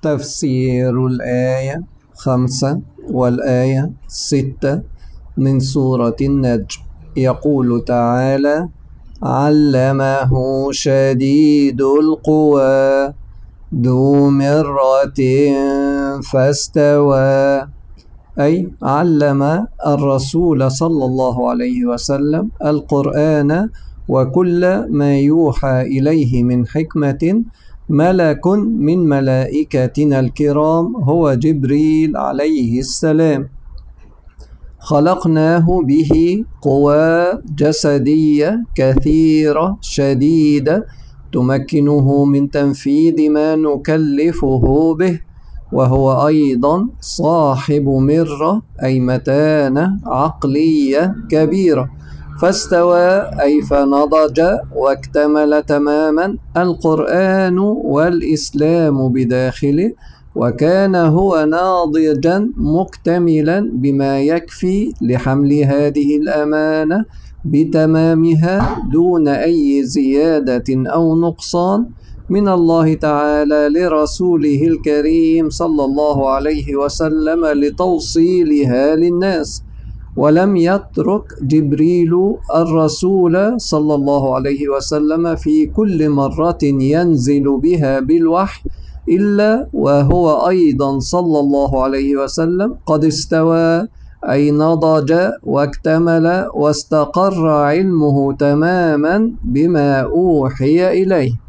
تفسير الآية 5 والآية 6 من سورة النجم. يقول تعالى: علمه شديد القوى ذو مرة فاستوى، أي علم الرسول صلى الله عليه وسلم القرآن وكل ما يوحى إليه من حكمة ملك من ملائكتنا الكرام هو جبريل عليه السلام، خلقناه به قوى جسدية كثيرة شديدة تمكنه من تنفيذ ما نكلفه به، وهو أيضا صاحب مرة أي متانة عقلية كبيرة. فاستوى أي فنضج واكتمل تماما القرآن والإسلام بداخله، وكان هو ناضجا مكتملا بما يكفي لحمل هذه الأمانة بتمامها دون أي زيادة أو نقصان من الله تعالى لرسوله الكريم صلى الله عليه وسلم لتوصيلها للناس. ولم يترك جبريل الرسول صلى الله عليه وسلم في كل مرة ينزل بها بالوحي إلا وهو أيضا صلى الله عليه وسلم قد استوى أي نضج واكتمل واستقر علمه تماما بما أوحي إليه.